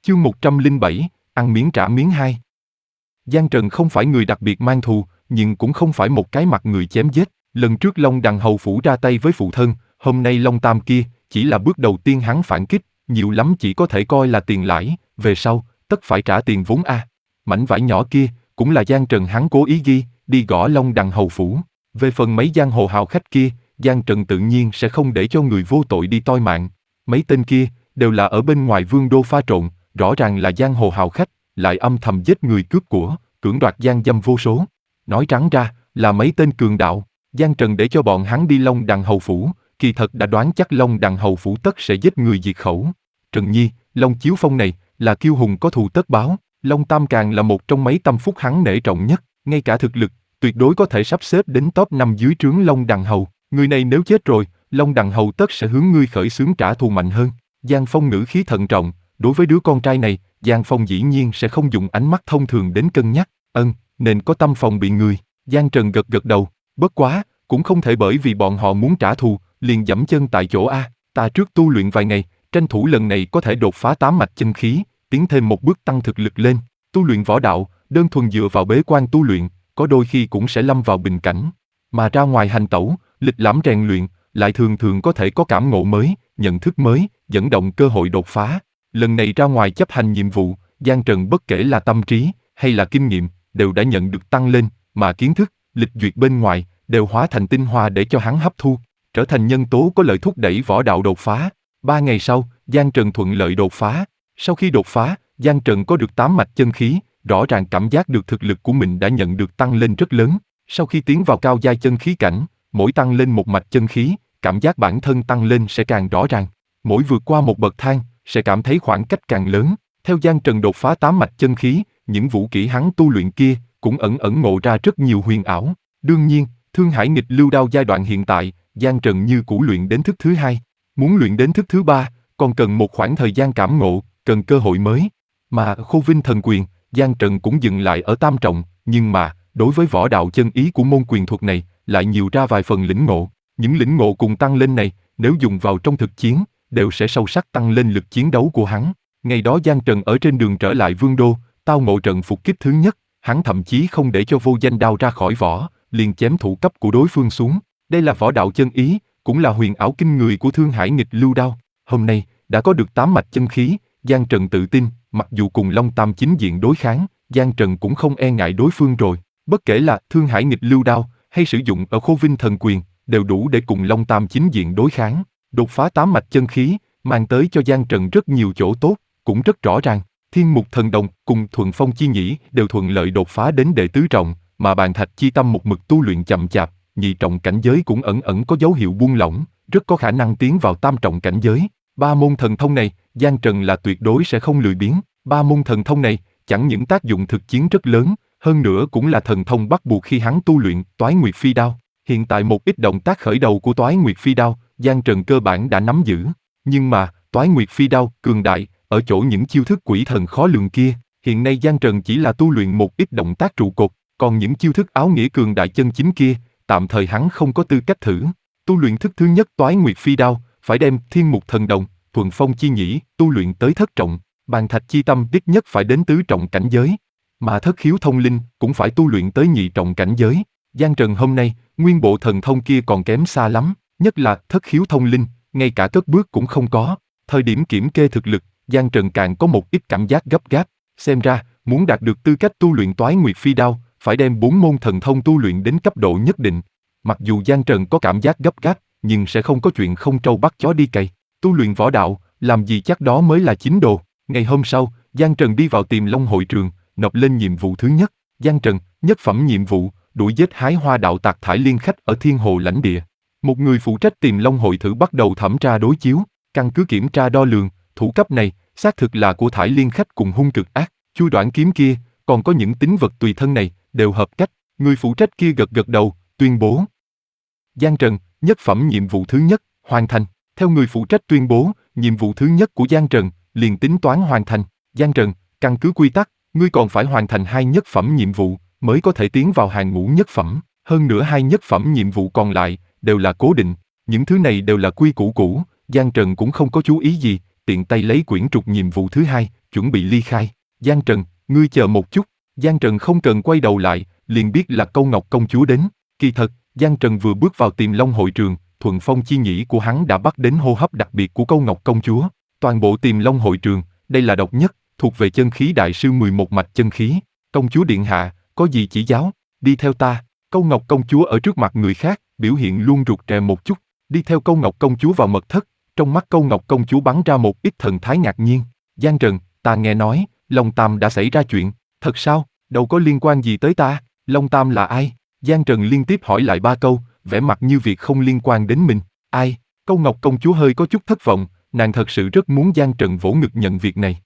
Chương 107, ăn miếng trả miếng 2. Giang Trần không phải người đặc biệt mang thù, nhưng cũng không phải một cái mặt người chém giết. Lần trước Long Đằng Hầu Phủ ra tay với phụ thân, hôm nay Long Tam kia, chỉ là bước đầu tiên hắn phản kích, nhiều lắm chỉ có thể coi là tiền lãi, về sau, tất phải trả tiền vốn a. Mảnh vải nhỏ kia, cũng là Giang Trần hắn cố ý ghi, đi gõ Long Đằng Hầu Phủ. Về phần mấy giang hồ hào khách kia, Giang Trần tự nhiên sẽ không để cho người vô tội đi toi mạng. Mấy tên kia, đều là ở bên ngoài vương đô pha trộn, rõ ràng là giang hồ hào khách, lại âm thầm giết người cướp của, cưỡng đoạt gian dâm vô số. Nói trắng ra, là mấy tên cường đạo. Giang Trần để cho bọn hắn đi Long Đằng Hầu Phủ, kỳ thật đã đoán chắc Long Đằng Hầu Phủ tất sẽ giết người diệt khẩu. Trần Nhi, Long Chiếu Phong này, là kiêu hùng có thù tất báo, Long Tam càng là một trong mấy tâm phúc hắn nể trọng nhất, ngay cả thực lực, tuyệt đối có thể sắp xếp đến top 5 dưới trướng Long Đằng Hầu. Người này nếu chết rồi, Long Đằng Hầu tất sẽ hướng ngươi khởi xướng trả thù mạnh hơn. Giang Phong ngữ khí thận trọng, đối với đứa con trai này, Giang Phong dĩ nhiên sẽ không dùng ánh mắt thông thường đến cân nhắc, nên có tâm phòng bị người. Giang Trần gật gật đầu, bất quá, cũng không thể bởi vì bọn họ muốn trả thù, liền giẫm chân tại chỗ a. Ta trước tu luyện vài ngày, tranh thủ lần này có thể đột phá 8 mạch chân khí, tiến thêm một bước tăng thực lực lên. Tu luyện võ đạo, đơn thuần dựa vào bế quan tu luyện, có đôi khi cũng sẽ lâm vào bình cảnh. Mà ra ngoài hành tẩu, lịch lãm rèn luyện, lại thường thường có thể có cảm ngộ mới, nhận thức mới, dẫn động cơ hội đột phá. Lần này ra ngoài chấp hành nhiệm vụ, Giang Trần bất kể là tâm trí, hay là kinh nghiệm, đều đã nhận được tăng lên, mà kiến thức, lịch duyệt bên ngoài, đều hóa thành tinh hoa để cho hắn hấp thu, trở thành nhân tố có lợi thúc đẩy võ đạo đột phá. 3 ngày sau, Giang Trần thuận lợi đột phá. Sau khi đột phá, Giang Trần có được 8 mạch chân khí, rõ ràng cảm giác được thực lực của mình đã nhận được tăng lên rất lớn. Sau khi tiến vào cao giai chân khí cảnh, mỗi tăng lên một mạch chân khí, cảm giác bản thân tăng lên sẽ càng rõ ràng. Mỗi vượt qua một bậc thang, sẽ cảm thấy khoảng cách càng lớn. Theo Giang Trần đột phá 8 mạch chân khí, những vũ kỹ hắn tu luyện kia cũng ẩn ẩn ngộ ra rất nhiều huyền ảo. Đương nhiên, Thương Hải Nghịch Lưu Đao giai đoạn hiện tại, Giang Trần như cũ luyện đến thức thứ 2. Muốn luyện đến thức thứ 3, còn cần một khoảng thời gian cảm ngộ, cần cơ hội mới. Mà Khô Vinh Thần Quyền, Giang Trần cũng dừng lại ở tam trọng, nhưng mà, đối với võ đạo chân ý của môn quyền thuật này, lại nhiều ra vài phần lĩnh ngộ. Những lĩnh ngộ cùng tăng lên này, nếu dùng vào trong thực chiến, đều sẽ sâu sắc tăng lên lực chiến đấu của hắn. Ngày đó Giang Trần ở trên đường trở lại Vương Đô, tao ngộ trận phục kích thứ nhất, hắn thậm chí không để cho vô danh đao ra khỏi vỏ, liền chém thủ cấp của đối phương xuống. Đây là võ đạo chân ý, cũng là huyền ảo kinh người của Thương Hải Nghịch Lưu Đao. Hôm nay, đã có được 8 mạch chân khí, Giang Trần tự tin, mặc dù cùng Long Tam chính diện đối kháng, Giang Trần cũng không e ngại đối phương rồi. Bất kể là Thương Hải Nghịch Lưu Đao, hay sử dụng ở Khô Vinh Thần Quyền, đều đủ để cùng Long Tam chính diện đối kháng. Đột phá 8 mạch chân khí, mang tới cho Giang Trần rất nhiều chỗ tốt, cũng rất rõ ràng. Thiên Mục Thần Đồng cùng Thuần Phong Chi Nhĩ đều thuận lợi đột phá đến đệ tứ trọng, mà Bàn Thạch Chi Tâm một mực tu luyện chậm chạp, nhị trọng cảnh giới cũng ẩn ẩn có dấu hiệu buông lỏng, rất có khả năng tiến vào tam trọng cảnh giới. 3 môn thần thông này, Giang Trần là tuyệt đối sẽ không lười biếng. 3 môn thần thông này, chẳng những tác dụng thực chiến rất lớn, hơn nữa cũng là thần thông bắt buộc khi hắn tu luyện Toái Nguyệt Phi Đao. Hiện tại một ít động tác khởi đầu của Toái Nguyệt Phi Đao, Giang Trần cơ bản đã nắm giữ. Nhưng mà, Toái Nguyệt Phi Đao cường đại, ở chỗ những chiêu thức quỷ thần khó lường kia. Hiện nay Giang Trần chỉ là tu luyện một ít động tác trụ cột, còn những chiêu thức áo nghĩa cường đại chân chính kia, tạm thời hắn không có tư cách thử. Tu luyện thức thứ nhất Toái Nguyệt Phi Đao, phải đem Thiên Mục Thần Đồng, Thuần Phong Chi Nhĩ tu luyện tới thất trọng, Bàn Thạch Chi Tâm ít nhất phải đến tứ trọng cảnh giới, mà Thất Khiếu Thông Linh cũng phải tu luyện tới nhị trọng cảnh giới. Giang Trần hôm nay, nguyên bộ thần thông kia còn kém xa lắm, nhất là Thất Khiếu Thông Linh, ngay cả cất bước cũng không có. Thời điểm kiểm kê thực lực, Giang Trần càng có một ít cảm giác gấp gáp, xem ra, muốn đạt được tư cách tu luyện Toái Nguyệt Phi Đao, phải đem 4 môn thần thông tu luyện đến cấp độ nhất định. Mặc dù Giang Trần có cảm giác gấp gáp, nhưng sẽ không có chuyện không trâu bắt chó đi cày. Tu luyện võ đạo, làm gì chắc đó mới là chính đồ. Ngày hôm sau, Giang Trần đi vào Tiềm Long hội trường, nộp lên nhiệm vụ thứ nhất. Giang Trần, nhất phẩm nhiệm vụ, đuổi giết hái hoa đạo tạc thải liên khách ở Thiên Hồ lãnh địa. Một người phụ trách Tiềm Long hội thử bắt đầu thẩm tra đối chiếu, căn cứ kiểm tra đo lường, thủ cấp này, xác thực là của thải liên khách cùng hung cực ác. Chui đoạn kiếm kia, còn có những tính vật tùy thân này, đều hợp cách. Người phụ trách kia gật gật đầu, tuyên bố. Giang Trần, nhất phẩm nhiệm vụ thứ nhất, hoàn thành. Theo người phụ trách tuyên bố, nhiệm vụ thứ nhất của Giang Trần, liền tính toán hoàn thành. Giang Trần, căn cứ quy tắc, ngươi còn phải hoàn thành 2 nhất phẩm nhiệm vụ, mới có thể tiến vào hàng ngũ nhất phẩm. Hơn nữa 2 nhất phẩm nhiệm vụ còn lại, đều là cố định. Những thứ này đều là quy củ cũ, Giang Trần cũng không có chú ý gì, tiện tay lấy quyển trục nhiệm vụ thứ hai, chuẩn bị ly khai. Giang Trần, ngươi chờ một chút. Giang Trần không cần quay đầu lại, liền biết là Câu Ngọc công chúa đến. Kỳ thật, Giang Trần vừa bước vào Tiềm Long hội trường, thuận phong chi nhĩ của hắn đã bắt đến hô hấp đặc biệt của Câu Ngọc công chúa. Toàn bộ Tiềm Long hội trường, đây là độc nhất, thuộc về chân khí đại sư 11 mạch chân khí. Công chúa điện hạ, có gì chỉ giáo, đi theo ta. Câu Ngọc công chúa ở trước mặt người khác, biểu hiện luôn rụt rè một chút, đi theo Câu Ngọc công chúa vào mật thất. Trong mắt Câu Ngọc công chúa bắn ra một ít thần thái ngạc nhiên. Giang Trần, ta nghe nói, Long Tam đã xảy ra chuyện, thật sao? Đâu có liên quan gì tới ta, Long Tam là ai? Giang Trần liên tiếp hỏi lại 3 câu, vẻ mặt như việc không liên quan đến mình. Ai? Câu Ngọc công chúa hơi có chút thất vọng, nàng thật sự rất muốn Giang Trần vỗ ngực nhận việc này.